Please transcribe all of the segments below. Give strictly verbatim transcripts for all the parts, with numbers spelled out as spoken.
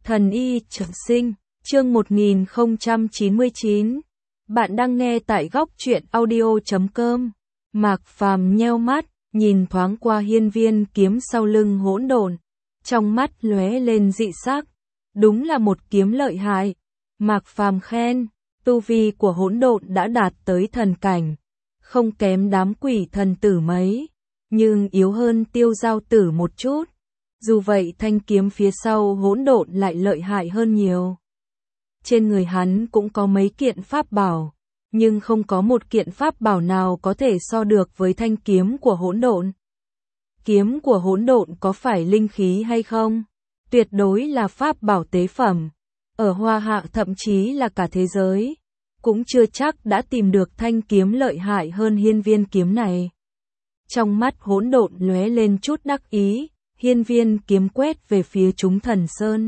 Thần y trường sinh, chương một nghìn không trăm chín mươi chín. Bạn đang nghe tại góc truyện audio chấm com. Mạc Phàm nheo mắt, nhìn thoáng qua hiên viên kiếm sau lưng hỗn độn, trong mắt lóe lên dị sắc. Đúng là một kiếm lợi hại. Mạc Phàm khen, tu vi của hỗn độn đã đạt tới thần cảnh, không kém đám quỷ thần tử mấy, nhưng yếu hơn Tiêu Giao Tử một chút. Dù vậy thanh kiếm phía sau hỗn độn lại lợi hại hơn nhiều. Trên người hắn cũng có mấy kiện pháp bảo, nhưng không có một kiện pháp bảo nào có thể so được với thanh kiếm của hỗn độn. Kiếm của hỗn độn có phải linh khí hay không? Tuyệt đối là pháp bảo tế phẩm. Ở Hoa Hạ thậm chí là cả thế giới, cũng chưa chắc đã tìm được thanh kiếm lợi hại hơn hiên viên kiếm này. Trong mắt hỗn độn lóe lên chút đắc ý. Hiên viên kiếm quét về phía chúng thần sơn.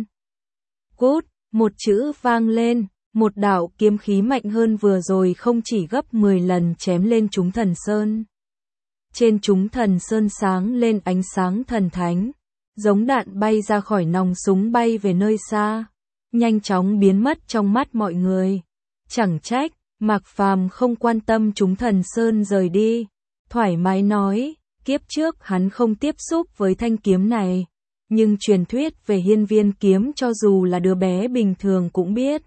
Cút, một chữ vang lên, một đạo kiếm khí mạnh hơn vừa rồi không chỉ gấp mười lần chém lên chúng thần sơn. Trên chúng thần sơn sáng lên ánh sáng thần thánh, giống đạn bay ra khỏi nòng súng bay về nơi xa, nhanh chóng biến mất trong mắt mọi người. Chẳng trách, Mạc Phàm không quan tâm chúng thần sơn rời đi, thoải mái nói. Kiếp trước hắn không tiếp xúc với thanh kiếm này, nhưng truyền thuyết về hiên viên kiếm cho dù là đứa bé bình thường cũng biết.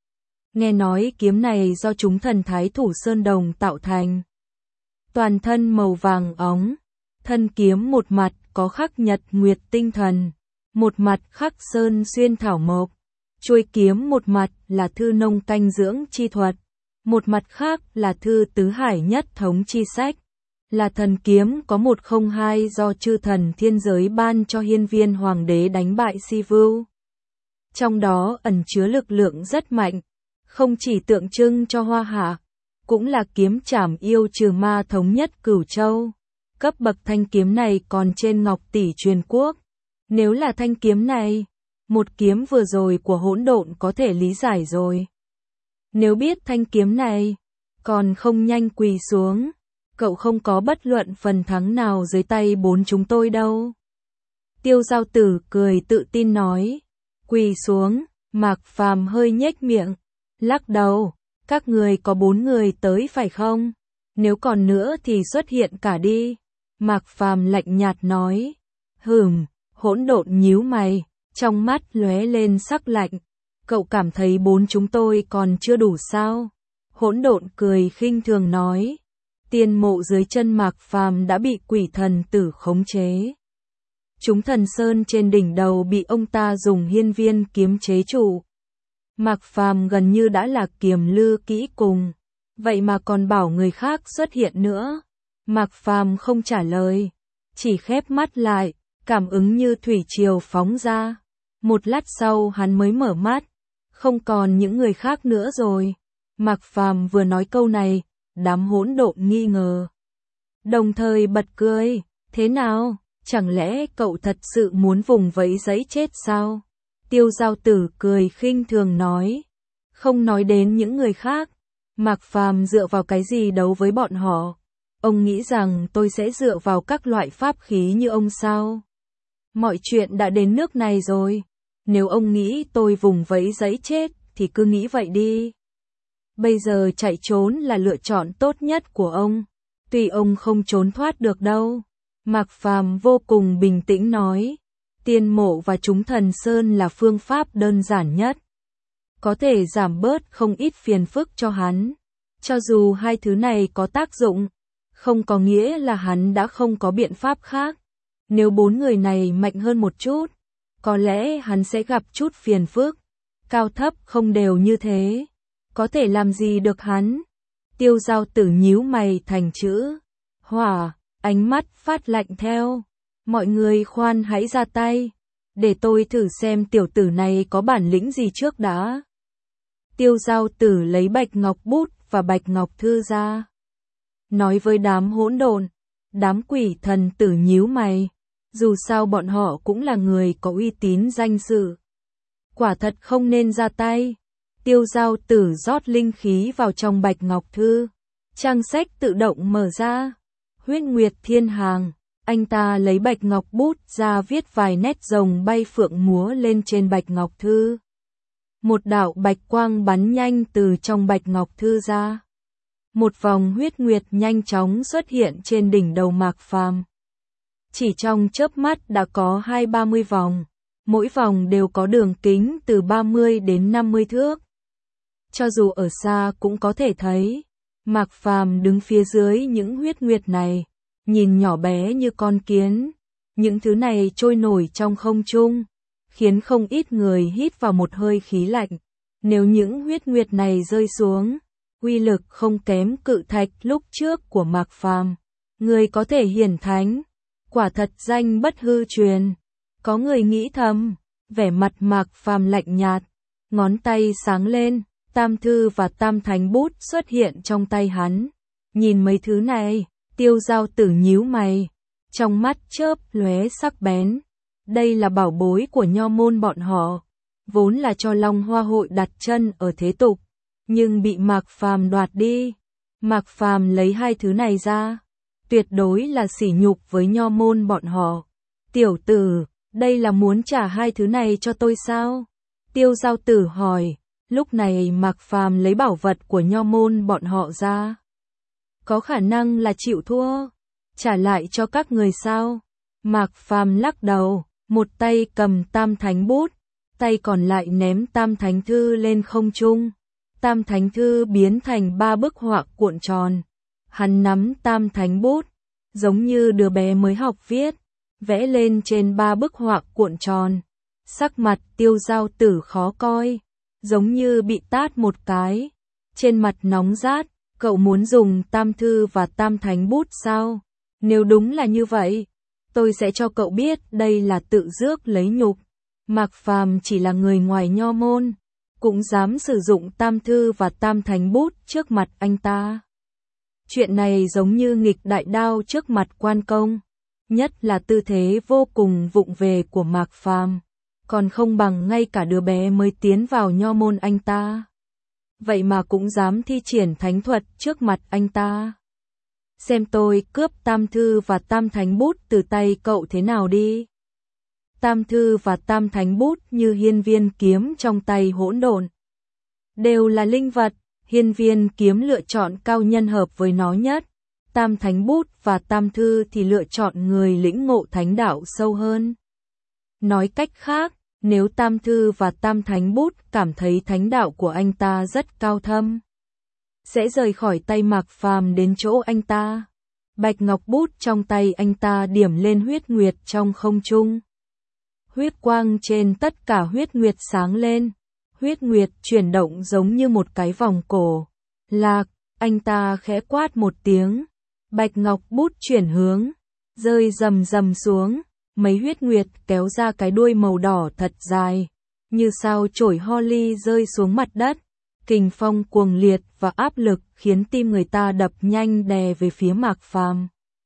Nghe nói kiếm này do chúng thần thái thủ sơn đồng tạo thành. Toàn thân màu vàng óng, thân kiếm một mặt có khắc nhật nguyệt tinh thần, một mặt khắc sơn xuyên thảo mộc. Chuôi kiếm một mặt là thư nông canh dưỡng chi thuật, một mặt khác là thư tứ hải nhất thống chi sách. Là thần kiếm có một không hai do chư thần thiên giới ban cho hiên viên hoàng đế đánh bại Si Vưu. Trong đó ẩn chứa lực lượng rất mạnh, không chỉ tượng trưng cho Hoa Hạ, cũng là kiếm trảm yêu trừ ma thống nhất Cửu Châu. Cấp bậc thanh kiếm này còn trên ngọc tỷ truyền quốc. Nếu là thanh kiếm này, một kiếm vừa rồi của hỗn độn có thể lý giải rồi. Nếu biết thanh kiếm này, còn không nhanh quỳ xuống. Cậu không có bất luận phần thắng nào dưới tay bốn chúng tôi đâu. Tiêu Giao Tử cười tự tin nói. Quỳ xuống, Mạc Phàm hơi nhếch miệng, lắc đầu. Các người có bốn người tới phải không? Nếu còn nữa thì xuất hiện cả đi. Mạc Phàm lạnh nhạt nói. Hừm, hỗn độn nhíu mày, trong mắt lóe lên sắc lạnh. Cậu cảm thấy bốn chúng tôi còn chưa đủ sao? Hỗn độn cười khinh thường nói. Tiên mộ dưới chân Mạc Phàm đã bị quỷ thần tử khống chế. Chúng thần sơn trên đỉnh đầu bị ông ta dùng hiên viên kiếm chế trụ. Mạc Phàm gần như đã là kiềm lư kỹ cùng, vậy mà còn bảo người khác xuất hiện nữa. Mạc Phàm không trả lời, chỉ khép mắt lại, cảm ứng như thủy triều phóng ra. Một lát sau hắn mới mở mắt, không còn những người khác nữa rồi. Mạc Phàm vừa nói câu này, đám hỗn độn nghi ngờ, đồng thời bật cười. Thế nào, chẳng lẽ cậu thật sự muốn vùng vẫy giấy chết sao? Tiêu Giao Tử cười khinh thường nói. Không nói đến những người khác, Mạc Phàm dựa vào cái gì đấu với bọn họ? Ông nghĩ rằng tôi sẽ dựa vào các loại pháp khí như ông sao? Mọi chuyện đã đến nước này rồi, nếu ông nghĩ tôi vùng vẫy giấy chết thì cứ nghĩ vậy đi. Bây giờ chạy trốn là lựa chọn tốt nhất của ông, tuy ông không trốn thoát được đâu. Mạc Phàm vô cùng bình tĩnh nói, tiên mộ và chúng thần sơn là phương pháp đơn giản nhất, có thể giảm bớt không ít phiền phức cho hắn. Cho dù hai thứ này có tác dụng, không có nghĩa là hắn đã không có biện pháp khác. Nếu bốn người này mạnh hơn một chút, có lẽ hắn sẽ gặp chút phiền phức, cao thấp không đều như thế. Có thể làm gì được hắn? Tiêu Giao Tử nhíu mày thành chữ hỏa, ánh mắt phát lạnh theo. Mọi người khoan hãy ra tay, để tôi thử xem tiểu tử này có bản lĩnh gì trước đã. Tiêu Giao Tử lấy bạch ngọc bút và bạch ngọc thư ra, nói với đám hỗn độn. Đám quỷ thần tử nhíu mày, dù sao bọn họ cũng là người có uy tín danh dự, quả thật không nên ra tay. Tiêu Giao Tử rót linh khí vào trong bạch ngọc thư, trang sách tự động mở ra. Huyết Nguyệt Thiên Hàng, Anh ta lấy bạch ngọc bút ra viết vài nét rồng bay phượng múa lên trên bạch ngọc thư. Một đạo bạch quang bắn nhanh từ trong bạch ngọc thư ra. Một vòng huyết nguyệt nhanh chóng xuất hiện trên đỉnh đầu Mạc Phàm. Chỉ trong chớp mắt đã có hai ba mươi vòng, mỗi vòng đều có đường kính từ ba mươi đến năm mươi thước. Cho dù ở xa cũng có thể thấy, Mạc Phàm đứng phía dưới những huyết nguyệt này, nhìn nhỏ bé như con kiến. Những thứ này trôi nổi trong không trung, khiến không ít người hít vào một hơi khí lạnh. Nếu những huyết nguyệt này rơi xuống, uy lực không kém cự thạch lúc trước của Mạc Phàm. Người có thể hiển thánh, quả thật danh bất hư truyền. Có người nghĩ thầm, vẻ mặt Mạc Phàm lạnh nhạt, ngón tay sáng lên, tam thư và tam thánh bút xuất hiện trong tay hắn. Nhìn mấy thứ này, Tiêu Giao Tử nhíu mày, trong mắt chớp lóe sắc bén. Đây là bảo bối của nho môn bọn họ, vốn là cho Long Hoa hội đặt chân ở thế tục, nhưng bị Mạc Phàm đoạt đi. Mạc Phàm lấy hai thứ này ra, tuyệt đối là sỉ nhục với nho môn bọn họ. Tiểu tử, đây là muốn trả hai thứ này cho tôi sao? Tiêu Giao Tử hỏi. Lúc này Mạc Phàm lấy bảo vật của nho môn bọn họ ra. Có khả năng là chịu thua, trả lại cho các người sao? Mạc Phàm lắc đầu, một tay cầm tam thánh bút, tay còn lại ném tam thánh thư lên không trung. Tam thánh thư biến thành ba bức họa cuộn tròn. Hắn nắm tam thánh bút, giống như đứa bé mới học viết, vẽ lên trên ba bức họa cuộn tròn. Sắc mặt Tiêu Giao Tử khó coi, giống như bị tát một cái. Trên mặt nóng rát, cậu muốn dùng tam thư và tam thánh bút sao? Nếu đúng là như vậy, tôi sẽ cho cậu biết đây là tự rước lấy nhục. Mạc Phàm chỉ là người ngoài nho môn, cũng dám sử dụng tam thư và tam thánh bút trước mặt anh ta. Chuyện này giống như nghịch đại đao trước mặt quan công, nhất là tư thế vô cùng vụng về của Mạc Phàm, còn không bằng ngay cả đứa bé mới tiến vào nho môn anh ta. Vậy mà cũng dám thi triển thánh thuật trước mặt anh ta. Xem tôi cướp tam thư và tam thánh bút từ tay cậu thế nào đi. Tam thư và tam thánh bút như hiên viên kiếm trong tay hỗn độn, đều là linh vật. Hiên viên kiếm lựa chọn cao nhân hợp với nó nhất, tam thánh bút và tam thư thì lựa chọn người lĩnh ngộ thánh đạo sâu hơn. Nói cách khác, nếu tam thư và tam thánh bút cảm thấy thánh đạo của anh ta rất cao thâm, sẽ rời khỏi tay Mạc Phàm đến chỗ anh ta. Bạch ngọc bút trong tay anh ta điểm lên huyết nguyệt trong không trung. Huyết quang trên tất cả huyết nguyệt sáng lên. Huyết nguyệt chuyển động giống như một cái vòng cổ. Lạc, anh ta khẽ quát một tiếng. Bạch ngọc bút chuyển hướng, rơi rầm rầm xuống. Mấy huyết nguyệt kéo ra cái đuôi màu đỏ thật dài, như sao chổi Holly rơi xuống mặt đất. Kình phong cuồng liệt và áp lực khiến tim người ta đập nhanh đè về phía Mạc Phàm.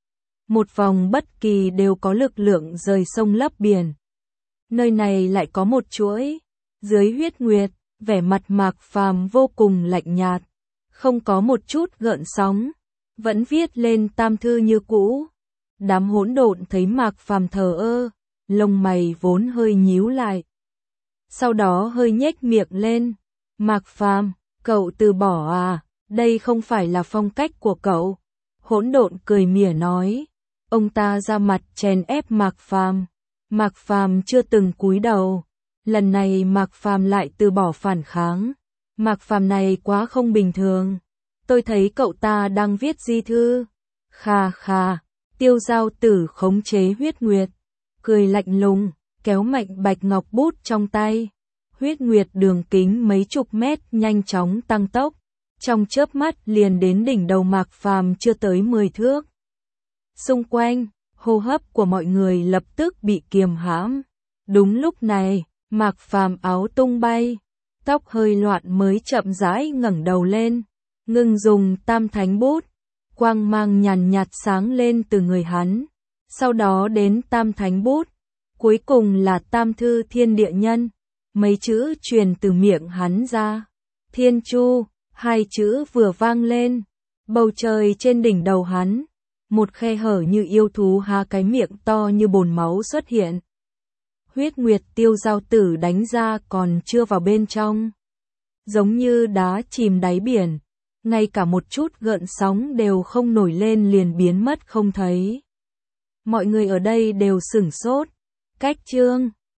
Một vòng bất kỳ đều có lực lượng rời sông lấp biển. Nơi này lại có một chuỗi. Dưới huyết nguyệt, vẻ mặt Mạc Phàm vô cùng lạnh nhạt, không có một chút gợn sóng, vẫn viết lên tam thư như cũ. Đám hỗn độn thấy Mạc Phàm thờ ơ, lông mày vốn hơi nhíu lại, sau đó hơi nhếch miệng lên. Mạc Phàm, cậu từ bỏ à? Đây không phải là phong cách của cậu. Hỗn độn cười mỉa nói. Ông ta ra mặt chèn ép Mạc Phàm. Mạc Phàm chưa từng cúi đầu. Lần này Mạc Phàm lại từ bỏ phản kháng. Mạc Phàm này quá không bình thường. Tôi thấy cậu ta đang viết di thư. Khà khà. Tiêu Giao Tử khống chế huyết nguyệt, cười lạnh lùng, kéo mạnh bạch ngọc bút trong tay. Huyết nguyệt đường kính mấy chục mét nhanh chóng tăng tốc, trong chớp mắt liền đến đỉnh đầu Mạc Phàm chưa tới mười thước. Xung quanh, hô hấp của mọi người lập tức bị kiềm hãm. Đúng lúc này, Mạc Phàm áo tung bay, tóc hơi loạn mới chậm rãi ngẩng đầu lên, ngừng dùng tam thánh bút. Quang mang nhàn nhạt sáng lên từ người hắn, sau đó đến tam thánh bút, cuối cùng là tam thư thiên địa nhân. Mấy chữ truyền từ miệng hắn ra. Thiên Chu, hai chữ vừa vang lên, bầu trời trên đỉnh đầu hắn một khe hở như yêu thú há cái miệng to như bồn máu xuất hiện. Huyết nguyệt tiêu giao tử đánh ra còn chưa vào bên trong. Giống như đá chìm đáy biển, ngay cả một chút gợn sóng đều không nổi lên liền biến mất không thấy. Mọi người ở đây đều sửng sốt. Cách chương